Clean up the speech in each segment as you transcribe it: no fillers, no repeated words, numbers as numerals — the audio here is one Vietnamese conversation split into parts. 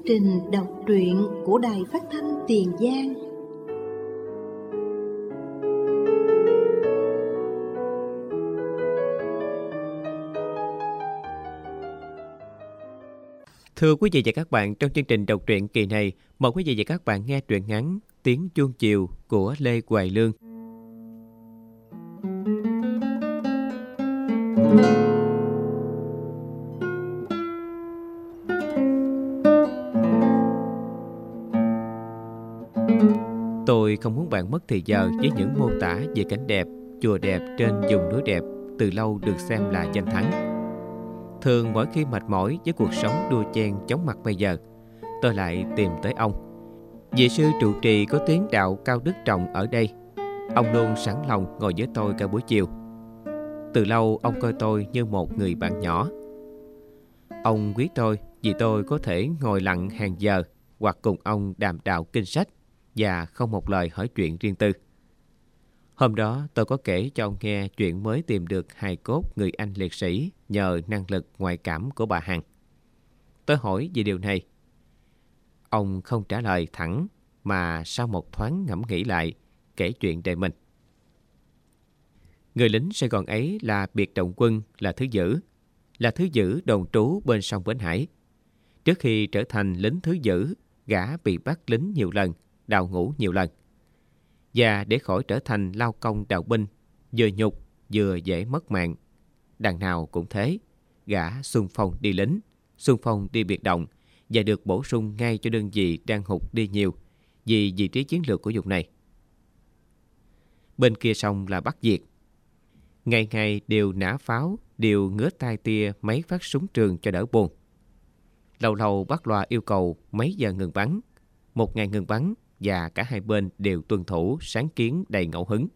trình đọc truyện của Đài Phát thanh Tiền Giang. Thưa quý vị và các bạn, trong chương trình đọc truyện kỳ này, mời quý vị và các bạn nghe truyện ngắn Tiếng Chuông Chiều của Lê Hoài Lương. Tôi không muốn bạn mất thời giờ với những mô tả về cảnh đẹp, chùa đẹp trên vùng núi đẹp từ lâu được xem là danh thắng. Thường mỗi khi mệt mỏi với cuộc sống đua chen chóng mặt bây giờ, tôi lại tìm tới ông. Vị sư trụ trì có tiếng đạo cao đức trọng ở đây. Ông luôn sẵn lòng ngồi với tôi cả buổi chiều. Từ lâu ông coi tôi như một người bạn nhỏ. Ông quý tôi vì tôi có thể ngồi lặng hàng giờ hoặc cùng ông đàm đạo kinh sách và không một lời hỏi chuyện riêng tư. Hôm đó tôi có kể cho ông nghe chuyện mới tìm được hài cốt người anh liệt sĩ nhờ năng lực ngoại cảm của bà Hằng. Tôi hỏi về điều này. Ông không trả lời thẳng mà sau một thoáng ngẫm nghĩ lại, kể chuyện đời mình. Người lính Sài Gòn ấy là biệt động quân, là thứ dữ đồn trú bên sông Bến Hải. Trước khi trở thành lính thứ dữ, gã bị bắt lính nhiều lần, đào ngũ nhiều lần. Và để khỏi trở thành lao công đào binh, vừa nhục vừa dễ mất mạng, đằng nào cũng thế, gã xung phong đi lính, xung phong đi biệt động và được bổ sung ngay cho đơn vị đang hụt đi nhiều vì vị trí chiến lược của vùng này. Bên kia sông là Bắc Việt. Ngày ngày đều nã pháo, đều ngứa tai tia mấy phát súng trường cho đỡ buồn. Lâu lâu bắt loa yêu cầu mấy giờ ngừng bắn, 1 ngày ngừng bắn, và cả hai bên đều tuân thủ sáng kiến đầy ngẫu hứng.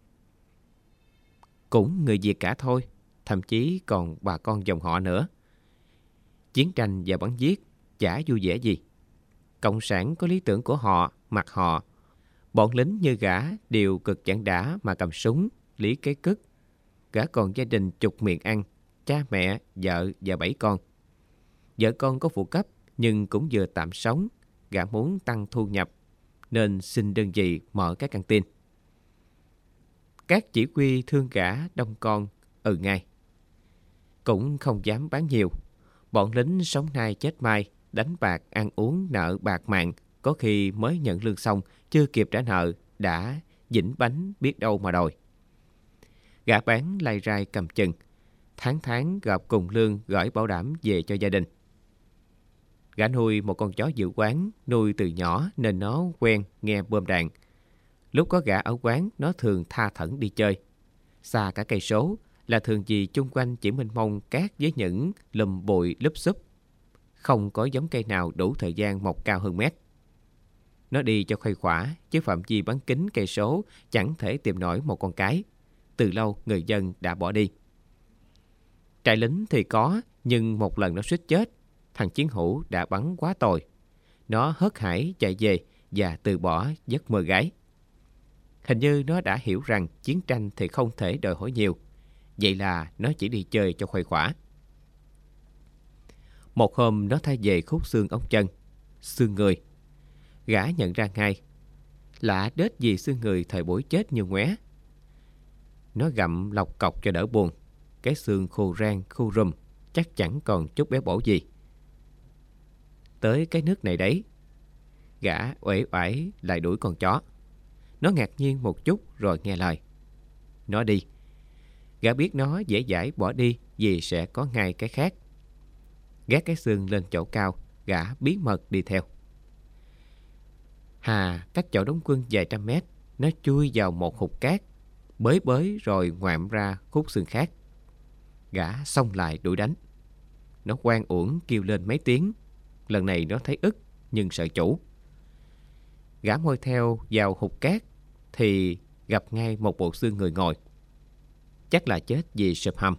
Cũng người Việt cả thôi, thậm chí còn bà con dòng họ nữa. Chiến tranh và bắn giết chả vui vẻ gì. Cộng sản có lý tưởng của họ, mặt họ. Bọn lính như gã đều cực chẳng đã mà cầm súng, lý cái cức. Gã còn gia đình chục miệng ăn, cha mẹ, vợ và 7 con. Vợ con có phụ cấp nhưng cũng vừa tạm sống. Gã muốn tăng thu nhập nên xin đơn vị mở các căng tin. Các chỉ huy thương gã đông con ngay. Cũng không dám bán nhiều. Bọn lính sống nay chết mai, đánh bạc ăn uống nợ bạc mạng, có khi mới nhận lương xong chưa kịp trả nợ đã dĩnh bánh biết đâu mà đòi. Gã bán lai rai cầm chừng, tháng gặp cùng lương gửi bảo đảm về cho gia đình. Gã nuôi một con chó giữ quán, nuôi từ nhỏ nên nó quen nghe bơm đạn. Lúc có gã ở quán, nó thường tha thẩn đi chơi. Xa cả cây số là thường gì chung quanh chỉ mênh mông cát với những lùm bụi lúp xúp. Không có giống cây nào đủ thời gian mọc cao hơn mét. Nó đi cho khuây khỏa, chứ phạm vi bán kính cây số chẳng thể tìm nổi một con cái. Từ lâu người dân đã bỏ đi. Trại lính thì có, nhưng một lần nó suýt chết. Thằng chiến hữu đã bắn quá tồi. Nó hớt hải chạy về và từ bỏ giấc mơ gái. Hình như nó đã hiểu rằng chiến tranh thì không thể đòi hỏi nhiều. Vậy là nó chỉ đi chơi cho khuây khỏa. Một hôm nó thay về khúc xương ống chân, xương người. Gã nhận ra ngay. Lạ đết gì xương người thời buổi chết như ngoé. Nó gặm lọc cọc cho đỡ buồn. Cái xương khô rang khô rùm, chắc chẳng còn chút béo bổ gì. Tới cái nước này đấy. Gã uể oải lại đuổi con chó. Nó ngạc nhiên một chút rồi nghe lời. Nó đi. Gã biết nó dễ dãi bỏ đi vì sẽ có ngay cái khác. Gác cái xương lên chỗ cao, gã bí mật đi theo. Cách chỗ đóng quân vài trăm mét, nó chui vào một hụt cát, bới rồi ngoạm ra khúc xương khác. Gã xông lại đuổi đánh. Nó oan uổng kêu lên mấy tiếng. Lần này nó thấy ức nhưng sợ chủ. Gã môi theo vào hụt cát thì gặp ngay một bộ xương người ngồi. Chắc là chết vì sụp hầm.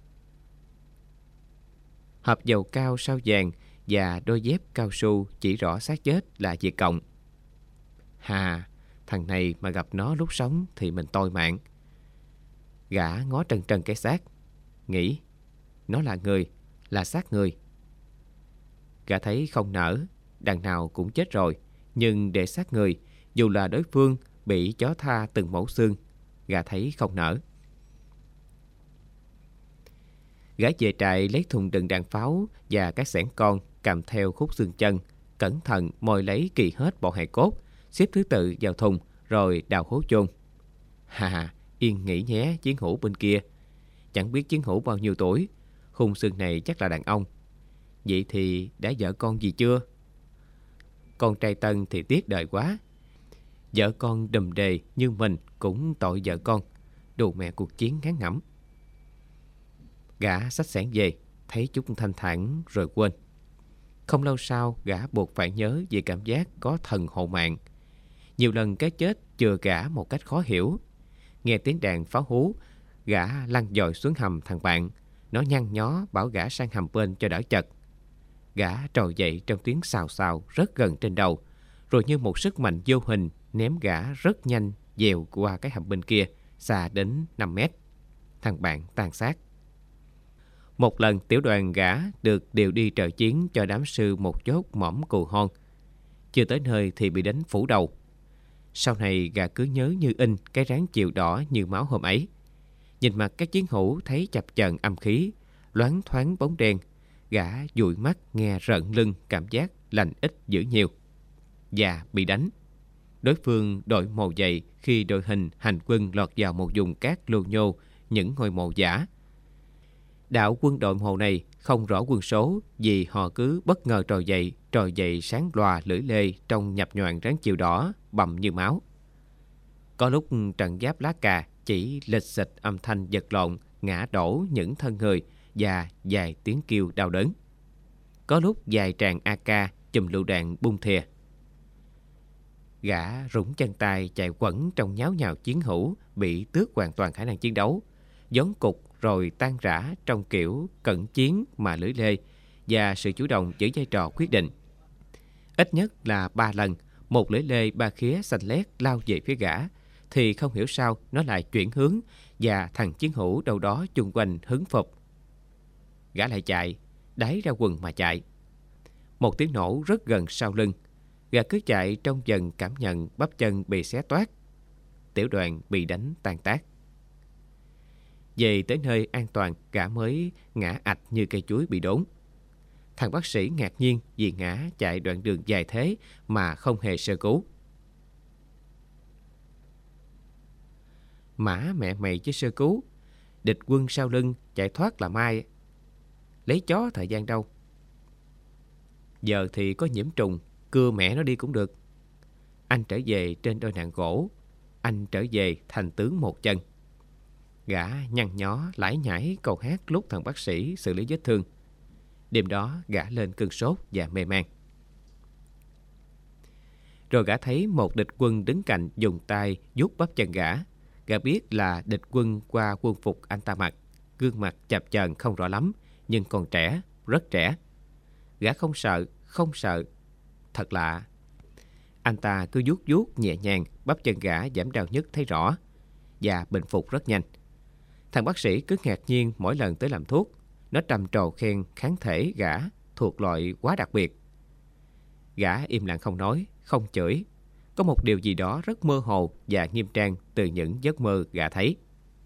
Hộp dầu cao sao vàng và đôi dép cao su chỉ rõ xác chết là Việt Cộng. Thằng này mà gặp nó lúc sống thì mình toi mạng. Gã ngó trần trần cái xác, nghĩ nó là người, là xác người. Gã thấy không nỡ đằng nào cũng chết rồi, nhưng để xác người, dù là đối phương bị chó tha từng mẫu xương, gã thấy không nỡ. Gã về trại lấy thùng đựng đạn pháo và các xẻng con, cầm theo khúc xương chân, cẩn thận moi lấy kỳ hết bộ hài cốt, xếp thứ tự vào thùng rồi đào hố chôn. Hà, yên nghỉ nhé chiến hữu bên kia. Chẳng biết chiến hữu bao nhiêu tuổi, khung xương này chắc là đàn ông. Vậy thì đã vợ con gì chưa? Con trai Tân thì tiếc đời quá. Vợ con đùm đề như mình cũng tội vợ con. Đồ mẹ cuộc chiến ngán ngẩm. Gã xách xẻng về, thấy chút thanh thản rồi quên. Không lâu sau, gã buộc phải nhớ về cảm giác có thần hộ mạng. Nhiều lần cái chết chừa gã một cách khó hiểu. Nghe tiếng đàn pháo hú, gã lăn dòi xuống hầm thằng bạn. Nó nhăn nhó bảo gã sang hầm bên cho đỡ chật. Gã trồi dậy trong tiếng xào xào rất gần trên đầu, rồi như một sức mạnh vô hình ném gã rất nhanh dèo qua cái hầm bên kia, xa đến 5 mét. Thằng bạn tan xác. Một lần tiểu đoàn gã được điều đi trợ chiến cho đám sư một chốt mỏm Cù Hon. Chưa tới nơi thì bị đánh phủ đầu. Sau này gã cứ nhớ như in cái ráng chiều đỏ như máu hôm ấy. Nhìn mặt các chiến hữu thấy chập chờn âm khí, loáng thoáng bóng đen. Gã dụi mắt nghe rợn lưng, cảm giác lành ít dữ nhiều. Và bị đánh. Đối phương đội mồ dậy khi đội hình hành quân lọt vào một vùng cát lô nhô, những ngôi mộ giả. Đạo quân đội mồ này không rõ quân số vì họ cứ bất ngờ trồi dậy sáng loà lưỡi lê trong nhập nhoạng ráng chiều đỏ bầm như máu. Có lúc trận giáp lá cà chỉ lịch xịch âm thanh giật lộn, ngã đổ những thân người và vài tiếng kêu đau đớn. Có lúc vài tràng AK chùm lựu đạn bung thìa. Gã rủng chân tay chạy quẩn trong nháo nhào chiến hữu bị tước hoàn toàn khả năng chiến đấu, gión cục rồi tan rã trong kiểu cận chiến mà lưỡi lê và sự chủ động giữ vai trò quyết định. Ít nhất là 3 lần, một lưỡi lê ba khía xanh lét lao về phía gã, thì không hiểu sao nó lại chuyển hướng và thằng chiến hữu đâu đó chung quanh hứng phục. Gã lại chạy, đáy ra quần mà chạy. Một tiếng nổ rất gần sau lưng. Gã cứ chạy trong dần cảm nhận bắp chân bị xé toát. Tiểu đoàn bị đánh tan tác. Về tới nơi an toàn, gã mới ngã ạch như cây chuối bị đốn. Thằng bác sĩ ngạc nhiên vì ngã chạy đoạn đường dài thế mà không hề sơ cứu. Mã mẹ mày chứ sơ cứu. Địch quân sau lưng chạy thoát là mai. Lấy chó thời gian đâu. Giờ thì có nhiễm trùng, cưa mẹ nó đi cũng được. Anh trở về trên đôi nạng gỗ. Anh trở về thành tướng một chân. Gã nhăn nhó lải nhải câu hát lúc thằng bác sĩ xử lý vết thương. Đêm đó gã lên cơn sốt và mê man. Rồi gã thấy một địch quân đứng cạnh dùng tay vuốt bắp chân gã. Gã biết là địch quân qua quân phục anh ta mặc. Gương mặt chập chờn không rõ lắm, nhưng còn trẻ, rất trẻ. Gã không sợ. Thật lạ. Anh ta cứ vuốt vuốt nhẹ nhàng, bắp chân gã giảm đau nhức thấy rõ và bình phục rất nhanh. Thằng bác sĩ cứ ngạc nhiên mỗi lần tới làm thuốc. Nó trầm trồ khen kháng thể gã thuộc loại quá đặc biệt. Gã im lặng không nói, không chửi. Có một điều gì đó rất mơ hồ và nghiêm trang từ những giấc mơ gã thấy.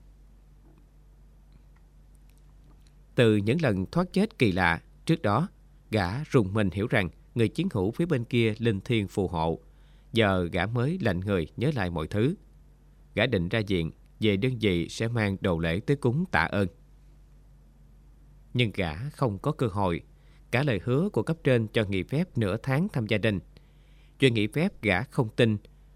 Từ những lần thoát chết kỳ lạ trước đó, gã rùng mình hiểu rằng người chiến hữu phía bên kia linh thiêng phù hộ. Giờ gã mới lạnh người nhớ lại mọi thứ. Gã định ra viện, về đơn vị sẽ mang đồ lễ tới cúng tạ ơn. Nhưng gã không có cơ hội. Cả lời hứa của cấp trên cho nghỉ phép nửa tháng thăm gia đình. Chuyện nghỉ phép gã không tin.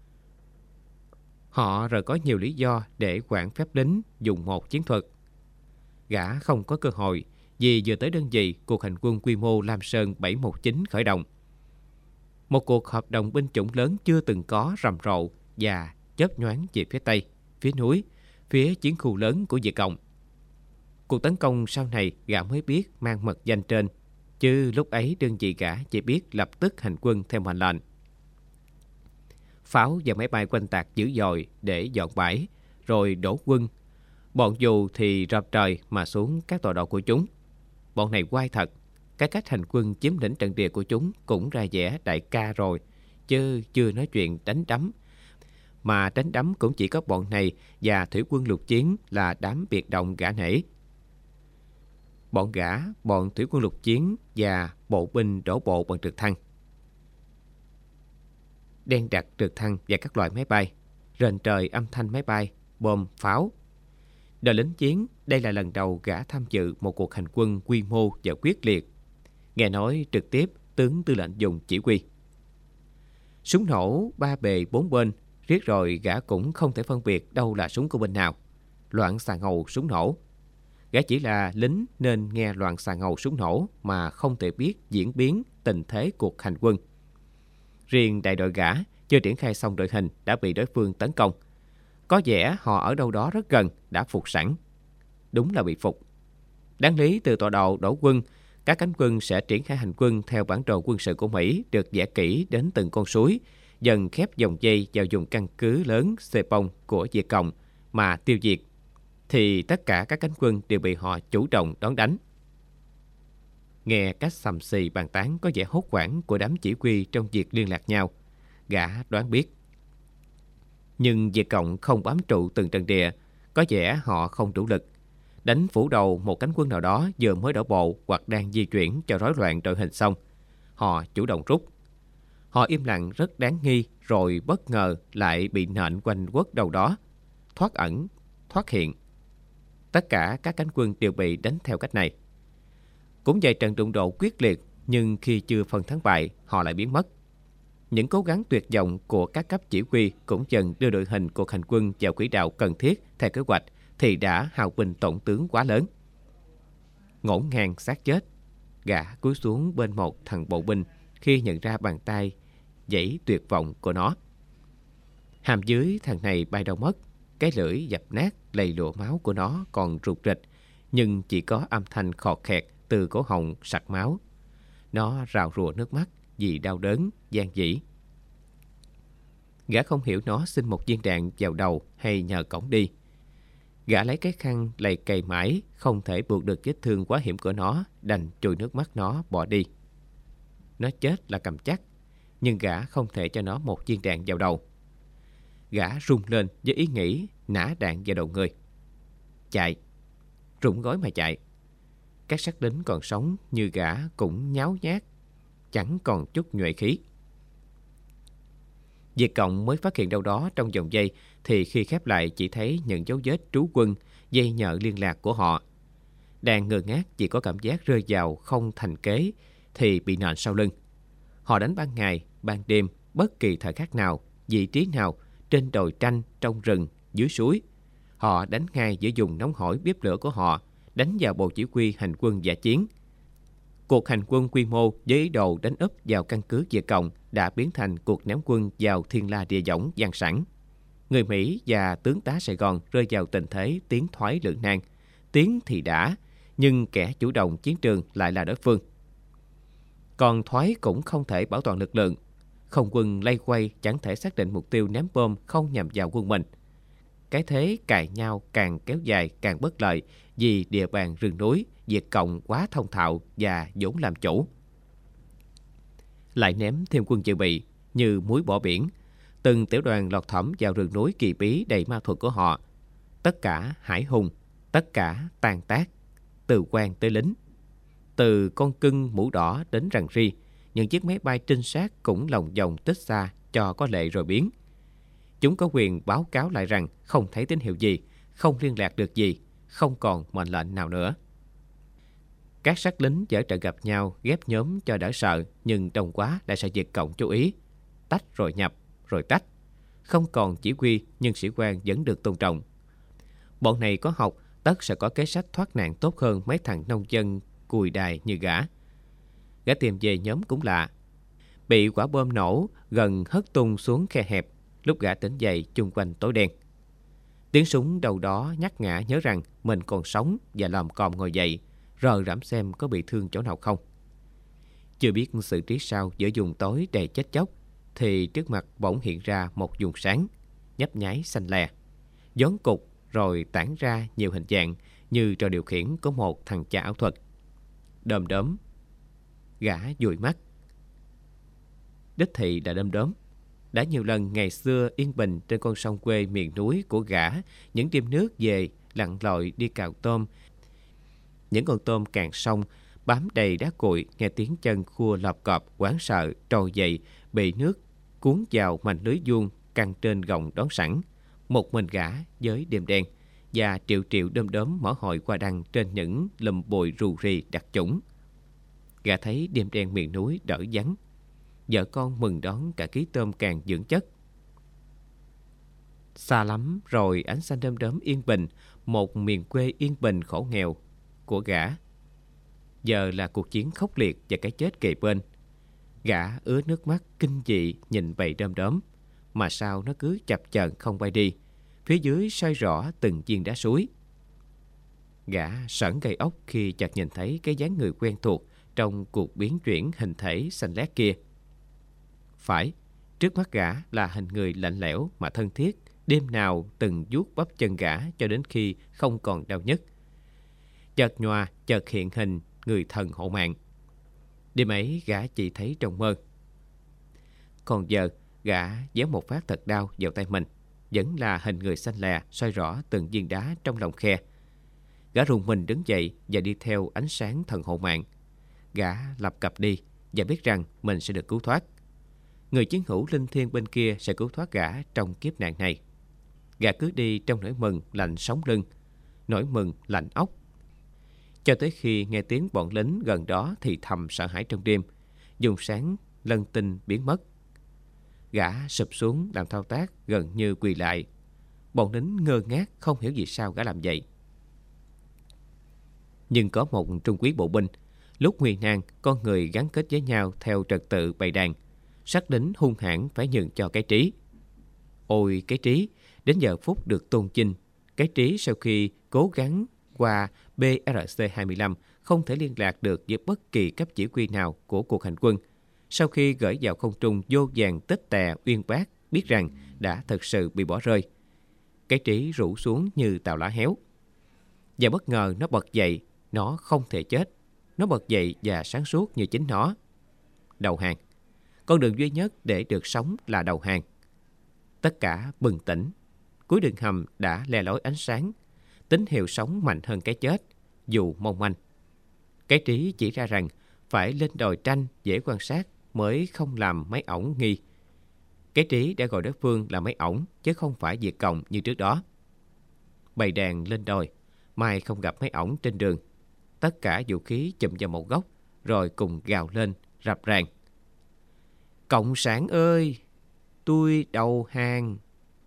Họ rồi có nhiều lý do để quản phép lính dùng một chiến thuật. Gã không có cơ hội vì vừa tới đơn vị cuộc hành quân quy mô Lam Sơn 719 khởi động. Một cuộc hợp đồng binh chủng lớn chưa từng có rầm rộ và chớp nhoáng về phía Tây, phía núi, phía chiến khu lớn của Việt Cộng. Cuộc tấn công sau này gã mới biết mang mật danh trên, chứ lúc ấy đơn vị gã chỉ biết lập tức hành quân theo mệnh lệnh. Pháo và máy bay quanh tạc dữ dội để dọn bãi, rồi đổ quân. Bọn dù thì rập trời mà xuống các tọa độ của chúng. Bọn này quay thật, cái cách hành quân chiếm lĩnh trận địa của chúng cũng ra vẻ đại ca rồi, chứ chưa nói chuyện đánh đấm. Mà đánh đấm cũng chỉ có bọn này và thủy quân lục chiến là đám biệt động gã nể. Bọn thủy quân lục chiến và bộ binh đổ bộ bằng trực thăng. Đen đặc trực thăng và các loại máy bay, rền trời âm thanh máy bay, bom, pháo. Đời lính chiến, đây là lần đầu gã tham dự một cuộc hành quân quy mô và quyết liệt. Nghe nói trực tiếp tướng tư lệnh dùng chỉ huy. Súng nổ ba bề bốn bên, riết rồi gã cũng không thể phân biệt đâu là súng của bên nào. Loạn xà ngầu súng nổ. Gã chỉ là lính nên nghe loạn xà ngầu súng nổ mà không thể biết diễn biến tình thế cuộc hành quân. Riêng đại đội gã chưa triển khai xong đội hình đã bị đối phương tấn công. Có vẻ họ ở đâu đó rất gần đã phục sẵn. Đúng là bị phục. Đáng lý từ tọa độ đổ quân, các cánh quân sẽ triển khai hành quân theo bản đồ quân sự của Mỹ được vẽ kỹ đến từng con suối, dần khép dòng dây vào vùng căn cứ lớn Sepong của Việt Cộng mà tiêu diệt, thì tất cả các cánh quân đều bị họ chủ động đón đánh. Nghe cách xầm xì bàn tán có vẻ hốt hoảng của đám chỉ huy trong việc liên lạc nhau, gã đoán biết. Nhưng Việt Cộng không bám trụ từng trận địa, có vẻ họ không đủ lực. Đánh phủ đầu một cánh quân nào đó vừa mới đổ bộ hoặc đang di chuyển cho rối loạn đội hình xong, họ chủ động rút. Họ im lặng rất đáng nghi, rồi bất ngờ lại bị nện quanh quất đâu đó, thoát ẩn, thoát hiện. Tất cả các cánh quân đều bị đánh theo cách này. Cũng vậy, trận đụng độ quyết liệt, nhưng khi chưa phân thắng bại, họ lại biến mất. Những cố gắng tuyệt vọng của các cấp chỉ huy cũng dần đưa đội hình cuộc hành quân vào quỹ đạo cần thiết theo kế hoạch, thì đã hao binh tổn tướng quá lớn. Ngổn ngang xác chết, gã cúi xuống bên một thằng bộ binh khi nhận ra bàn tay giãy tuyệt vọng của nó. Hàm dưới thằng này bay đâu mất, cái lưỡi dập nát, lầy lụa máu của nó còn rụt rịch, nhưng chỉ có âm thanh khọt khẹt từ cổ họng sặc máu. Nó rào rụa nước mắt vì đau đớn, gian dỉ. Gã không hiểu nó xin một viên đạn vào đầu hay nhờ cổng đi. Gã lấy cái khăn lầy cày mãi, không thể buộc được vết thương quá hiểm của nó, đành chùi nước mắt nó bỏ đi. Nó chết là cầm chắc, nhưng gã không thể cho nó một viên đạn vào đầu. Gã rung lên với ý nghĩ nã đạn vào đầu người. Chạy, rụng gối mà chạy. Các xác lính còn sống như gã cũng nháo nhác, chẳng còn chút nhuệ khí. Việt Cộng mới phát hiện đâu đó trong vòng dây, thì khi khép lại chỉ thấy những dấu vết trú quân, dây nhợ liên lạc của họ. Đang ngơ ngác chỉ có cảm giác rơi vào không thành kế, thì bị nện sau lưng. Họ đánh ban ngày, ban đêm, bất kỳ thời khắc nào, vị trí nào, trên đồi tranh, trong rừng, dưới suối. Họ đánh ngay giữa vùng nóng hổi bếp lửa của họ, đánh vào bộ chỉ huy hành quân dã chiến. Cuộc hành quân quy mô với ý đồ đánh úp vào căn cứ Việt Cộng đã biến thành cuộc ném quân vào thiên la địa võng gian sẵn. Người Mỹ và tướng tá Sài Gòn rơi vào tình thế tiến thoái lưỡng nan. Tiến thì đã, nhưng kẻ chủ động chiến trường lại là đối phương. Còn thoái cũng không thể bảo toàn lực lượng. Không quân lay quay chẳng thể xác định mục tiêu ném bom không nhằm vào quân mình. Cái thế cài nhau càng kéo dài càng bất lợi, vì địa bàn rừng núi, Việt Cộng quá thông thạo và vốn làm chủ. Lại ném thêm quân dự bị như muối bỏ biển. Từng tiểu đoàn lọt thỏm vào rừng núi kỳ bí đầy ma thuật của họ. Tất cả hải hùng, tất cả tàn tác, từ quan tới lính. Từ con cưng mũ đỏ đến rằn ri, những chiếc máy bay trinh sát cũng lồng vòng tích xa cho có lệ rồi biến. Chúng có quyền báo cáo lại rằng không thấy tín hiệu gì, không liên lạc được gì, không còn mệnh lệnh nào nữa. Các sát lính dở trận gặp nhau ghép nhóm cho đỡ sợ, nhưng đông quá lại sợ Việt Cộng chú ý. Tách rồi nhập, rồi tách. Không còn chỉ huy, nhưng sĩ quan vẫn được tôn trọng. Bọn này có học, tất sẽ có kế sách thoát nạn tốt hơn mấy thằng nông dân cùi đài như gã. Gã tìm về nhóm cũng lạ. Bị quả bom nổ gần hất tung xuống khe hẹp. Lúc gã tỉnh dậy chung quanh tối đen. Tiếng súng đầu đó nhắc ngã nhớ rằng mình còn sống và lòm còm ngồi dậy, rờ rẫm xem có bị thương chỗ nào không. Chưa biết xử trí sao giữa vùng tối đầy chết chóc, thì trước mặt bỗng hiện ra một vùng sáng, nhấp nháy xanh lè, gión cục rồi tản ra nhiều hình dạng như trò điều khiển của một thằng cha ảo thuật. Đom đóm, Gã dụi mắt. Đích thị là Đom Đóm. Đã nhiều lần ngày xưa yên bình trên con sông quê miền núi của gã, những đêm nước về lặn lội đi cào tôm. Những con tôm cạn sông bám đầy đá cuội, nghe tiếng chân khua lọp cọp, hoảng sợ trồi dậy, bị nước cuốn vào mành lưới vuông căng trên gồng đón sẵn. Một mình gã với đêm đen và triệu triệu Đom Đóm mỏ hội qua đăng trên những lùm bụi rù rì đặc chủng. Gã thấy đêm đen miền núi đỡ vắng. Vợ con mừng đón cả ký tôm càng dưỡng chất. Xa lắm rồi ánh xanh Đom Đóm yên bình, một miền quê yên bình khổ nghèo của gã. Giờ là cuộc chiến khốc liệt và cái chết kề bên. Gã ứa nước mắt kinh dị nhìn bầy Đom Đóm, mà sao nó cứ chập chờn không bay đi. Phía dưới soi rõ từng viên đá suối. Gã sởn gai ốc khi chợt nhìn thấy cái dáng người quen thuộc trong cuộc biến chuyển hình thể xanh lét kia. Phải, trước mắt gã là hình người lạnh lẽo mà thân thiết, đêm nào từng vuốt bắp chân gã cho đến khi không còn đau nhức. Chợt nhòa, chợt hiện hình người thần hộ mạng. Đêm ấy gã chỉ thấy trong mơ. Còn giờ gã giáng một phát thật đau vào tay mình, vẫn là hình người xanh lè soi rõ từng viên đá trong lòng khe. Gã rùng mình đứng dậy và đi theo ánh sáng thần hộ mạng. Gã lập cập đi và biết rằng mình sẽ được cứu thoát. Người chiến hữu linh thiêng bên kia sẽ cứu thoát gã trong kiếp nạn này. Gã cứ đi trong nỗi mừng lạnh sống lưng, nỗi mừng lạnh óc, cho tới khi nghe tiếng bọn lính gần đó thì thầm sợ hãi trong đêm, dùng sáng lân tinh biến mất. Gã sụp xuống làm thao tác gần như quỳ lại. Bọn lính ngơ ngác không hiểu vì sao gã làm vậy. Nhưng có một trung quý bộ binh, lúc nguy nan con người gắn kết với nhau theo trật tự bầy đàn, sắc lính hung hãn phải nhường cho cái trí. Ôi cái trí, đến giờ phút được tôn vinh, cái trí sau khi cố gắng qua BRC-25 không thể liên lạc được với bất kỳ cấp chỉ huy nào của cuộc hành quân. Sau khi gửi vào không trung vô vàn tích tè uyên bác, biết rằng đã thực sự bị bỏ rơi. Cái trí rủ xuống như tàu lá héo. Và bất ngờ nó bật dậy, nó không thể chết. Nó bật dậy và sáng suốt như chính nó. Đầu hàng. Con đường duy nhất để được sống là đầu hàng. Tất cả bừng tỉnh. Cuối đường hầm đã le lói ánh sáng. Tín hiệu sống mạnh hơn cái chết, dù mong manh. Cái trí chỉ ra rằng phải lên đồi tranh dễ quan sát mới không làm máy ổng nghi. Cái trí đã gọi đối phương là máy ổng chứ không phải Việt Cộng như trước đó. Bày đàn lên đồi, mai không gặp máy ổng trên đường. Tất cả vũ khí chụm vào một góc rồi cùng gào lên rập ràng. Cộng sản ơi, tôi đầu hàng.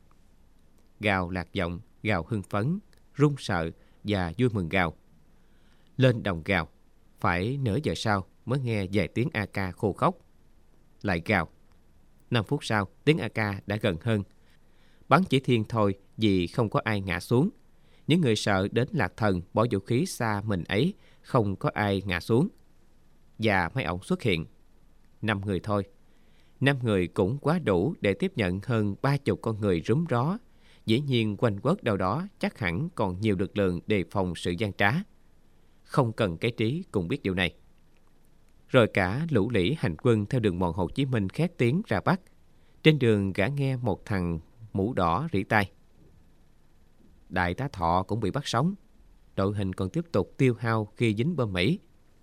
Gào lạc giọng, gào hưng phấn, run sợ và vui mừng gào. Lên đồng gào, phải nửa giờ sau mới nghe vài tiếng AK khô khốc. Lại gào. 5 phút sau, tiếng AK đã gần hơn. Bắn chỉ thiên thôi vì không có ai ngã xuống. Những người sợ đến lạc thần bỏ vũ khí xa mình ấy, không có ai ngã xuống. Và mấy ổng xuất hiện. 5 người thôi. 5 người cũng quá đủ để tiếp nhận hơn 30 con người rúm ró. Dĩ nhiên quanh quất đâu đó chắc hẳn còn nhiều lực lượng đề phòng sự gian trá. Không cần cái trí cũng biết điều này. Rồi cả lũ lĩ hành quân theo đường mòn Hồ Chí Minh khét tiếng ra Bắc. Trên đường gã nghe một thằng mũ đỏ rỉ tai. Đại tá Thọ cũng bị bắt sống. Đội hình còn tiếp tục tiêu hao khi dính bom Mỹ.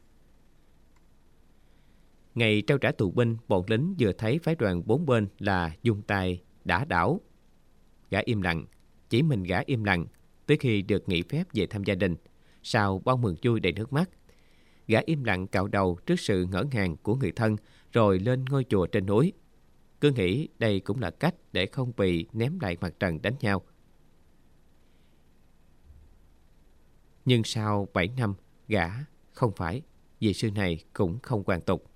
Ngày trao trả tù binh, bọn lính vừa thấy phái đoàn bốn bên là dung tay đã đảo. Gã im lặng, chỉ mình gã im lặng tới khi được nghỉ phép về thăm gia đình. Sau bao mừng vui đầy nước mắt, gã im lặng cạo đầu trước sự ngỡ ngàng của người thân, rồi lên ngôi chùa trên núi. Cứ nghĩ đây cũng là cách để không bị ném lại mặt trận đánh nhau. Nhưng sau 7 năm, gã không phải, vị sư này cũng không hoàn tục.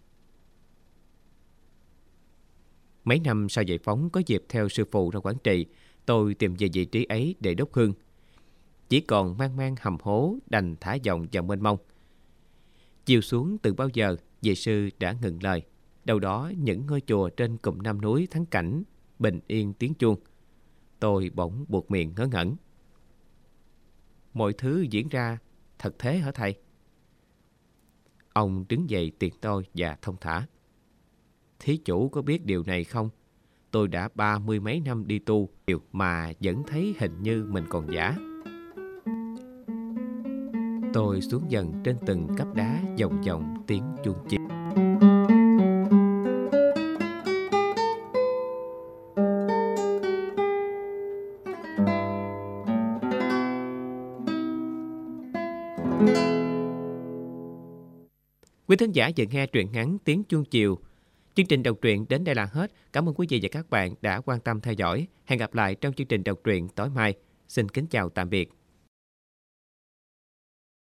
Mấy năm sau giải phóng có dịp theo sư phụ ra Quảng Trị, tôi tìm về vị trí ấy để đốt hương. Chỉ còn mang mang hầm hố đành thả dòng vào mênh mông. Chiều xuống từ bao giờ, vị sư đã ngừng lời. Đâu đó những ngôi chùa trên cụm Nam núi thắng cảnh, bình yên tiếng chuông. Tôi bỗng buột miệng ngớ ngẩn. Mọi thứ diễn ra thật thế hả thầy? Ông đứng dậy tiện tôi và thông thả. Thí chủ có biết điều này không? Tôi đã 30 mấy năm đi tu mà vẫn thấy hình như mình còn giả. Tôi xuống dần trên từng cấp đá vòng vòng tiếng chuông chiều. Quý thính giả vừa nghe truyện ngắn Tiếng Chuông Chiều. Chương trình đọc truyện đến đây là hết. Cảm ơn quý vị và các bạn đã quan tâm theo dõi. Hẹn gặp lại trong chương trình đọc truyện tối mai. Xin kính chào tạm biệt.